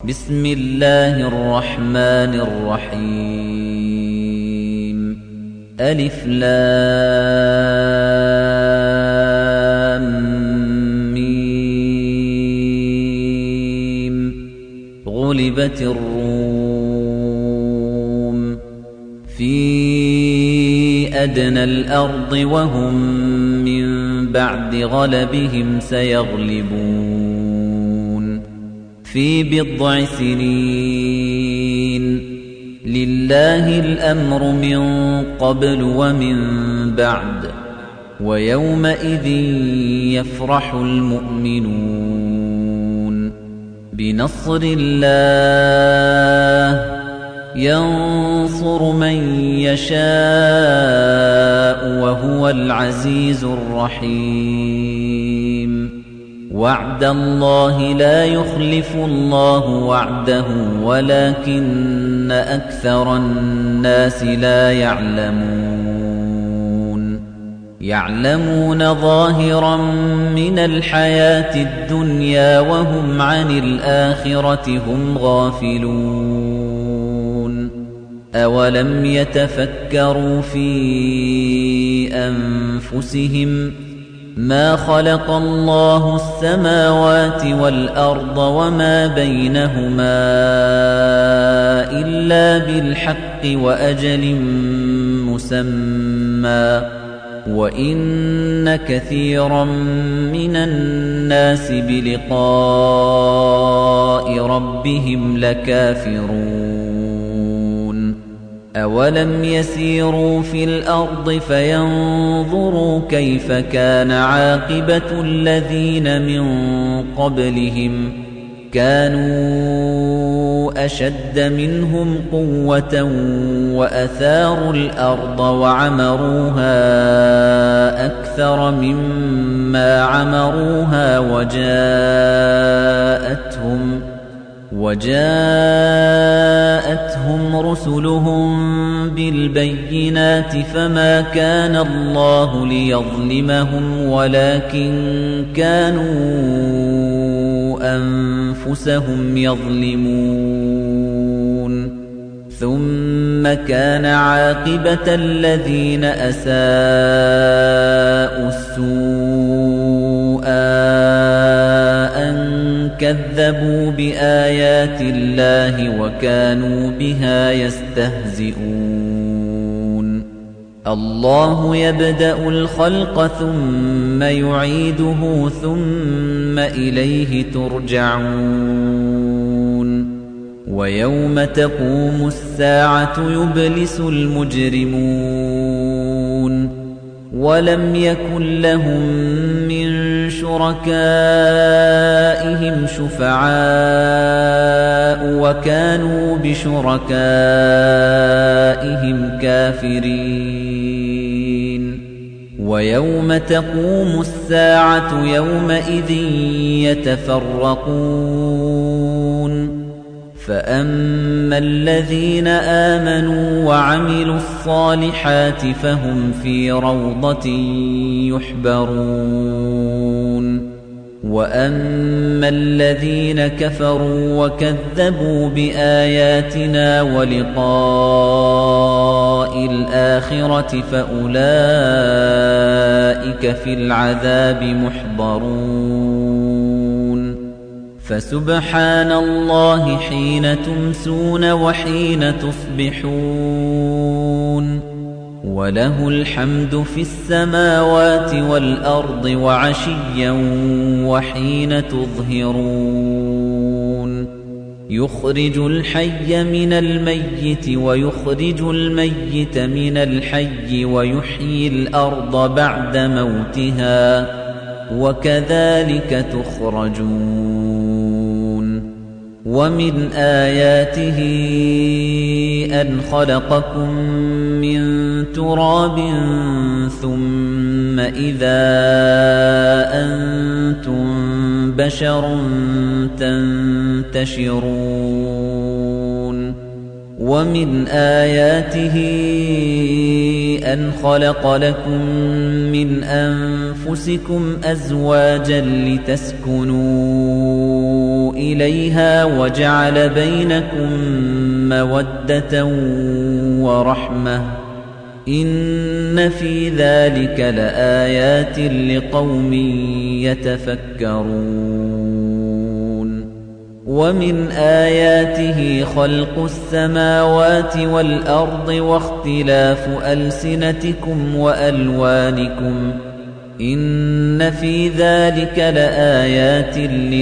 بسم الله الرحمن الرحيم ألف لام ميم غلبت الروم في أدنى الأرض وهم من بعد غلبهم سيغلبون في بضع سنين لله الأمر من قبل ومن بعد ويومئذ يفرح المؤمنون بنصر الله ينصر من يشاء وهو العزيز الرحيم وعد الله لا يخلف الله وعده ولكن أكثر الناس لا يعلمون ظاهرا من الحياة الدنيا وهم عن الآخرة هم غافلون أولم يتفكروا في أنفسهم ما خلق الله السماوات والأرض وما بينهما إلا بالحق وأجل مسمى وإن كثيرا من الناس بلقاء ربهم لكافرون أولم يسيروا في الأرض فينظروا كيف كان عاقبة الذين من قبلهم كانوا أشد منهم قوة وأثاروا الأرض وعمروها أكثر مما عمروها وجاءتهم رسلهم بالبينات فما كان الله ليظلمهم ولكن كانوا أنفسهم يظلمون ثم كان عاقبة الذين أساءوا السوء أن كذبوا بآيات الله وكانوا بها يستهزئون الله يبدأ الخلق ثم يعيده ثم إليه ترجعون ويوم تقوم الساعة يبلس المجرمون ولم يكن لهم من شركائهم شفعاء وكانوا بشركائهم كافرين ويوم تقوم الساعة يومئذ يتفرقون فأما الذين آمنوا وعملوا الصالحات فهم في روضة يحبرون وأما الذين كفروا وكذبوا بآياتنا ولقاء الآخرة فأولئك في العذاب محضرون فسبحان الله حين تمسون وحين تصبحون وله الحمد في السماوات والأرض وعشيا وحين تظهرون يخرج الحي من الميت ويخرج الميت من الحي ويحيي الأرض بعد موتها وكذلك تخرجون ومن آياته أن خلقكم من تراب ثم إذا أنتم بشر تنتشرون ومن آياته أن خلق لكم من أنفسكم أزواجا لتسكنوا إليها وجعل بينكم مودة ورحمة إن في ذلك لآيات لقوم يتفكرون ومن آياته خلق السماوات والأرض واختلاف ألسنتكم وألوانكم إن في ذلك لآيات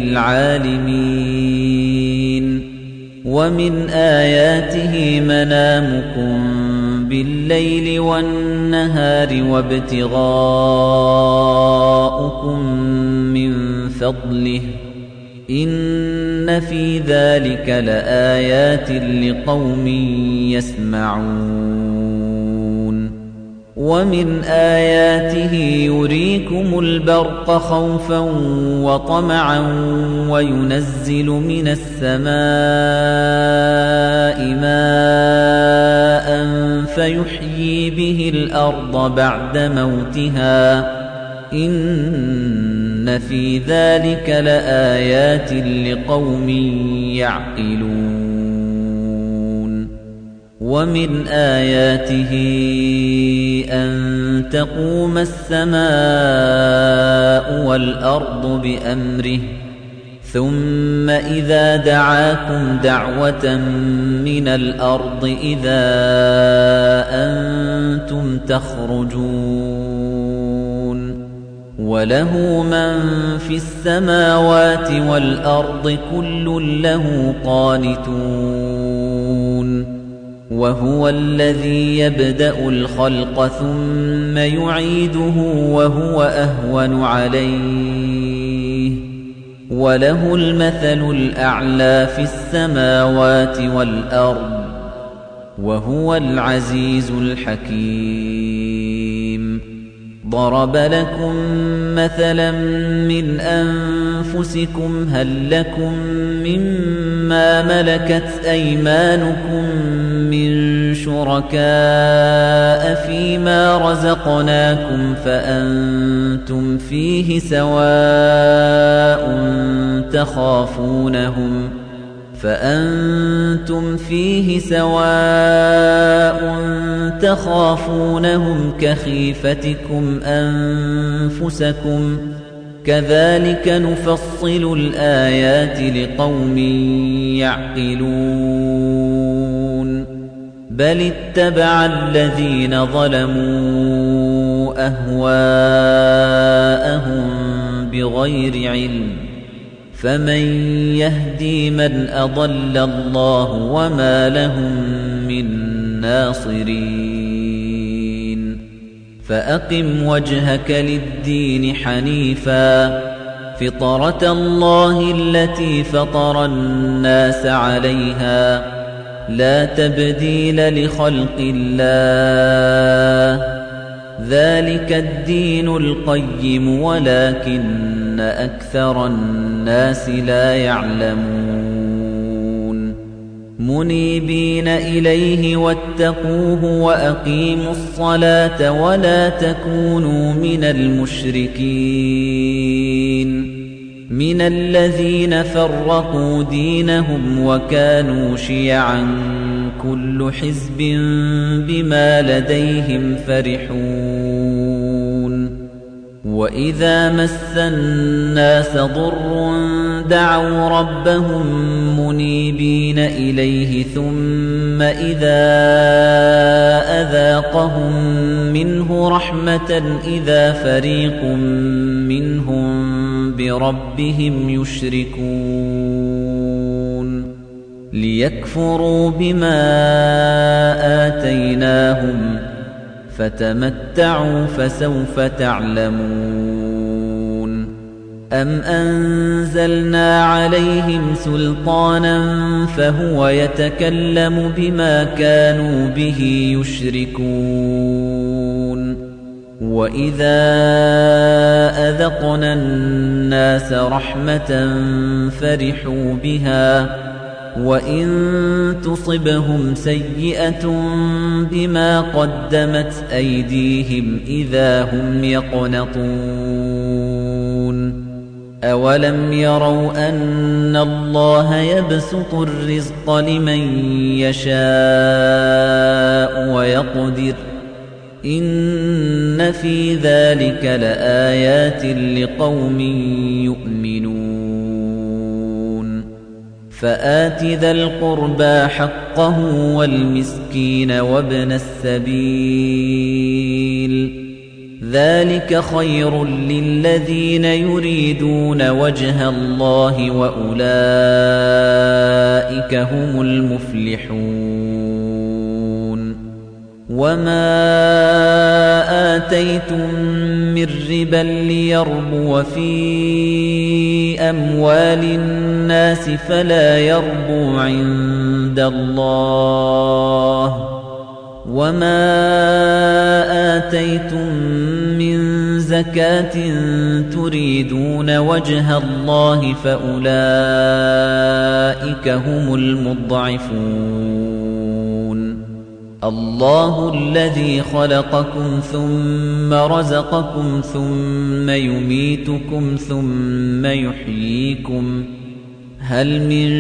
للعالمين ومن آياته منامكم بالليل والنهار وابتغاؤكم من فضله إن في ذلك لآيات لقوم يسمعون ومن آياته يريكم البرق خوفا وطمعا وينزل من السماء ماء فيحيي به الأرض بعد موتها إن في ذلك لآيات لقوم يعقلون ومن آياته أن تقوم السماء والأرض بأمره ثم إذا دعاكم دعوة من الأرض إذا أنتم تخرجون وله من في السماوات والأرض كل له قانتون وهو الذي يبدأ الخلق ثم يعيده وهو أهون عليه وله المثل الأعلى في السماوات والأرض وهو العزيز الحكيم ضرب لكم مثلا من أنفسكم هل لكم مما ملكت أيمانكم من شركاء فيما رزقناكم فأنتم فيه سواء تخافونهم كخيفتكم أنفسكم كذلك نفصل الآيات لقوم يعقلون بل اتبع الذين ظلموا أهواءهم بغير علم فمن يهدي من أضل الله وما لهم من ناصرين فأقم وجهك للدين حنيفا فطرة الله التي فطر الناس عليها لا تبديل لخلق الله ذلك الدين القيم ولكن أكثر الناس لا يعلمون منيبين إليه واتقوه وأقيموا الصلاة ولا تكونوا من المشركين من الذين فرقوا دينهم وكانوا شيعا كل حزب بما لديهم فرحون وإذا مس الناس ضر دعوا ربهم منيبين إليه ثم إذا أذاقهم منه رحمة إذا فريق منهم بربهم يشركون ليكفروا بما آتيناهم فتمتعوا فسوف تعلمون أم أنزلنا عليهم سلطانا فهو يتكلم بما كانوا به يشركون وإذا أذقنا الناس رحمة فرحوا بها وَإِن تُصِبْهُمْ سَيِّئَةٌ بِمَا قَدَّمَتْ أَيْدِيهِمْ إِذَا هُمْ يَقْنَطُونَ أَوَلَمْ يَرَوْا أَنَّ اللَّهَ يَبْسُطُ الرِّزْقَ لِمَن يَشَاءُ وَيَقْدِرُ إِنَّ فِي ذَلِكَ لَآيَاتٍ لِقَوْمٍ يُؤْمِنُونَ فَآتِ ذَا الْقُرْبَى حَقَّهُ وَالْمِسْكِينَ وَابْنَ السَّبِيلِ ذَلِكَ خَيْرٌ لِّلَّذِينَ يُرِيدُونَ وَجْهَ اللَّهِ وَأُولَٰئِكَ هُمُ الْمُفْلِحُونَ وَمَا آتَيْتُم مِّن رِّبًا لِّيَرْبُوَ فِي أَمْوَالِ النَّاسِ فَلَا يَرْبُو عِندَ اللَّهِ وَمَا آتَيْتُم مِّن زَكَاةٍ تُرِيدُونَ وَجْهَ اللَّهِ فَأُولَٰئِكَ هُمُ الْمُضْعِفُونَ اللَّهُ الَّذِي خَلَقَكُمْ ثُمَّ رَزَقَكُمْ ثُمَّ يُمِيتُكُمْ ثُمَّ يُحْيِيكُمْ هَلْ مِن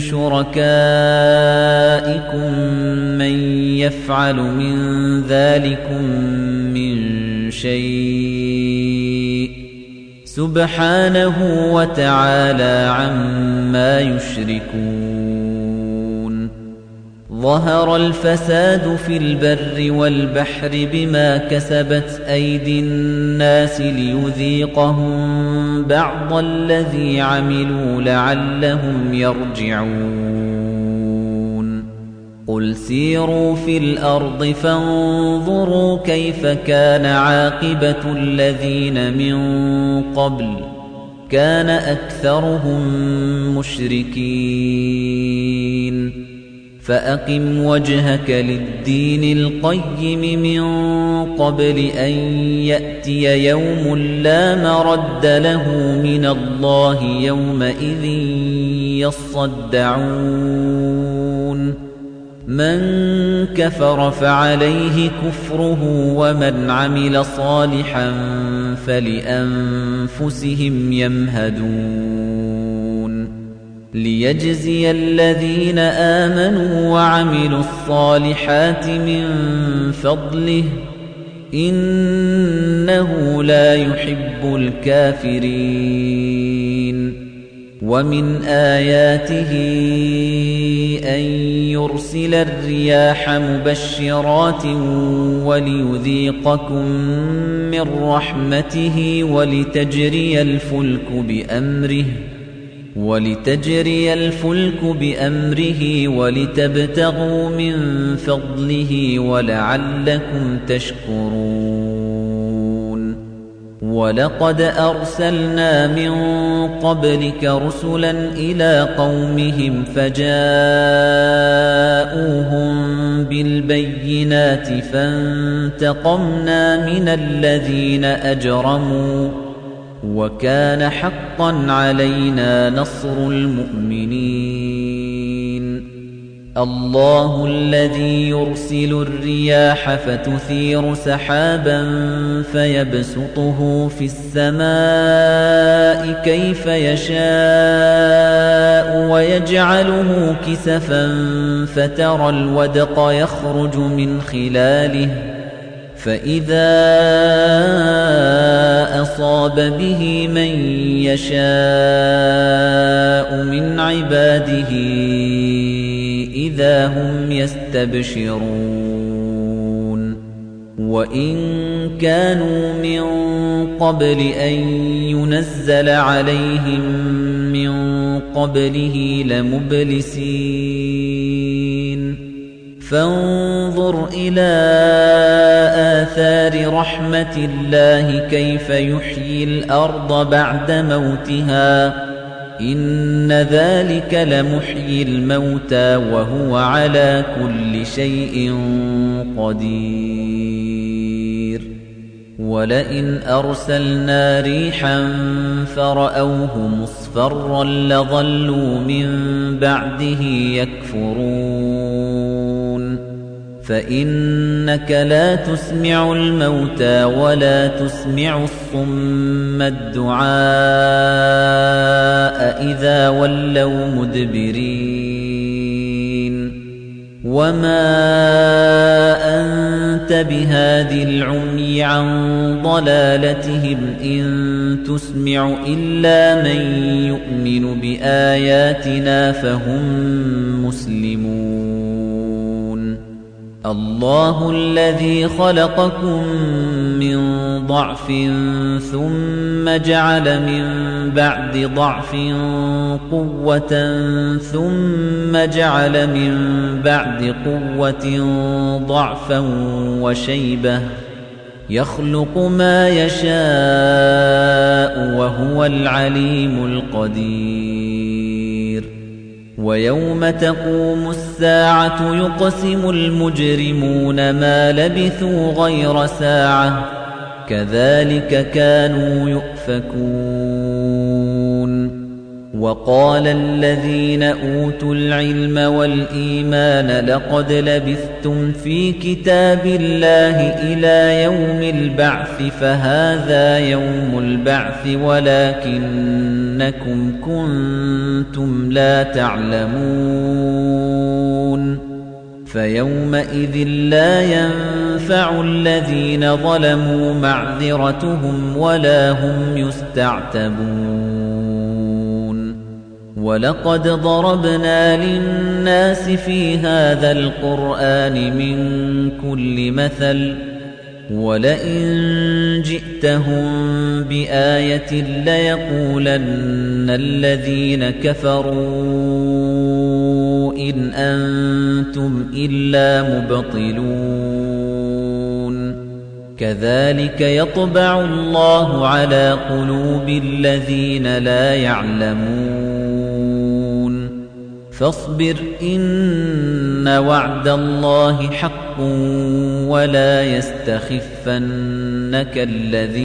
شُرَكَائِكُم مَّن يَفْعَلُ مِن ذَلِكُم مِّن شَيْءٍ سُبْحَانَهُ وَتَعَالَى عَمَّا يُشْرِكُونَ ظَهَرَ الْفَسَادُ فِي الْبَرِّ وَالْبَحْرِ بِمَا كَسَبَتْ أَيْدِي النَّاسِ لِيُذِيقَهُم بَعْضَ الَّذِي عَمِلُوا لَعَلَّهُمْ يَرْجِعُونَ قُلْ سِيرُوا فِي الْأَرْضِ فَانظُرُوا كَيْفَ كَانَ عَاقِبَةُ الَّذِينَ مِن قَبْلُ كَانَ أَكْثَرُهُم مُشْرِكِينَ فَأَقِمْ وَجْهَكَ لِلدِّينِ الْقَيِّمِ مِن قَبْلِ أَن يَأْتِيَ يَوْمٌ لَّا مَرَدَّ لَهُ مِنَ اللَّهِ يَوْمَئِذٍ يَصَّدَّعُونَ مَن كَفَرَ فَعَلَيْهِ كُفْرُهُ وَمَنْ عَمِلَ صَالِحًا فَلِأَنفُسِهِمْ يَمْهَدُونَ لِيَجْزِيَ الَّذِينَ آمَنُوا وَعَمِلُوا الصَّالِحَاتِ مِن فَضْلِهِ إِنَّهُ لَا يُحِبُّ الْكَافِرِينَ وَمِنْ آيَاتِهِ أَن يُرْسِلَ الرِّيَاحَ مُبَشِّرَاتٍ وَلِيُذِيقَكُم مِّن رَّحْمَتِهِ وَلِتَجْرِيَ الْفُلْكُ بِأَمْرِهِ وَلِتَبْتَغُوا مِن فَضْلِهِ وَلَعَلَّكُمْ تَشْكُرُونَ وَلَقَدْ أَرْسَلْنَا مِن قَبْلِكَ رُسُلًا إِلَىٰ قَوْمِهِمْ فَجَاءُوهُم بِالْبَيِّنَاتِ فَانتَقَمْنَا مِنَ الَّذِينَ أَجْرَمُوا وَكَانَ حَقًّا عَلَيْنَا نَصْرُ الْمُؤْمِنِينَ اللَّهُ الَّذِي يُرْسِلُ الرِّيَاحَ فَتُثِيرُ سَحَابًا فَيَبْسُطُهُ فِي السَّمَاءِ كَيْفَ يَشَاءُ وَيَجْعَلُهُ كِسَفًا فَتَرَى الْوَدْقَ يَخْرُجُ مِنْ خِلَالِهِ فَإِذَا أَصَابَ بِهِ مَن يَشَاءُ مِنْ عِبَادِهِ إِذَا هُمْ يَسْتَبْشِرُونَ وَإِن كَانُوا مِن قَبْلِ أَن يُنَزَّلَ عَلَيْهِم مِّن قَبْلِهِ لَمُبْلِسِينَ فانظر إلى آثار رحمة الله كيف يحيي الأرض بعد موتها إن ذلك لمحيي الموتى وهو على كل شيء قدير وَلَئِنْ أَرْسَلْنَا رِيحًا فَرَأَوْهُ مُصْفَرًّا لَظَلُّوا مِنْ بَعْدِهِ يَكْفُرُونَ فَإِنَّكَ لَا تُسْمِعُ الْمَوْتَى وَلَا تُسْمِعُ الصُّمَّ الدُّعَاءَ إِذَا وَلَّوْا مُدْبِرِينَ وَمَا أَنْتَ بِهَادِ الْعُمْيِ عَنْ ضَلَالَتِهِمْ إِنْ تُسْمِعُ إِلَّا مَنْ يُؤْمِنُ بِآيَاتِنَا فَهُمْ مُسْلِمُونَ اللَّهُ الَّذِي خَلَقَكُم مِّن ضَعْفٍ ثُمَّ جَعَلَ مِن بَعْدِ ضَعْفٍ قُوَّةً ثُمَّ جَعَلَ مِن بَعْدِ قُوَّةٍ ضَعْفًا وَشَيْبَةً يَخْلُقُ مَا يَشَاءُ وَهُوَ الْعَلِيمُ الْقَدِيرُ وَيَوْمَ تَقُومُ السَّاعَةُ يُقْسِمُ الْمُجْرِمُونَ ما لبثوا غَيْرَ سَاعَةٍ كَذَلِكَ كَانُوا يُؤْفَكُونَ وَقَالَ الَّذِينَ أُوتُوا الْعِلْمَ وَالْإِيمَانَ لَقَدْ لَبِثْتُمْ فِي كِتَابِ اللَّهِ إِلَى يَوْمِ الْبَعْثِ فَهَذَا يَوْمُ الْبَعْثِ وَلَكِنَّكُمْ كُنتُمْ لَا تَعْلَمُونَ فَيَوْمَئِذٍ لَّا يَنفَعُ الَّذِينَ ظَلَمُوا مَعْذِرَتُهُمْ وَلَا هُمْ يُسْتَعْتَبُونَ وَلَقَدْ ضَرَبْنَا لِلنَّاسِ فِي هَذَا الْقُرْآنِ مِنْ كُلِّ مَثَلٍ وَلَئِنْ جِئْتَهُمْ بِآيَةٍ لَيَقُولَنَّ الَّذِينَ كَفَرُوا إِنْ أَنْتُمْ إِلَّا مُبْطِلُونَ كَذَلِكَ يَطْبَعُ اللَّهُ عَلَى قُلُوبِ الَّذِينَ لَا يَعْلَمُونَ فاصبر إن وعد الله حق ولا يستخفنك الذين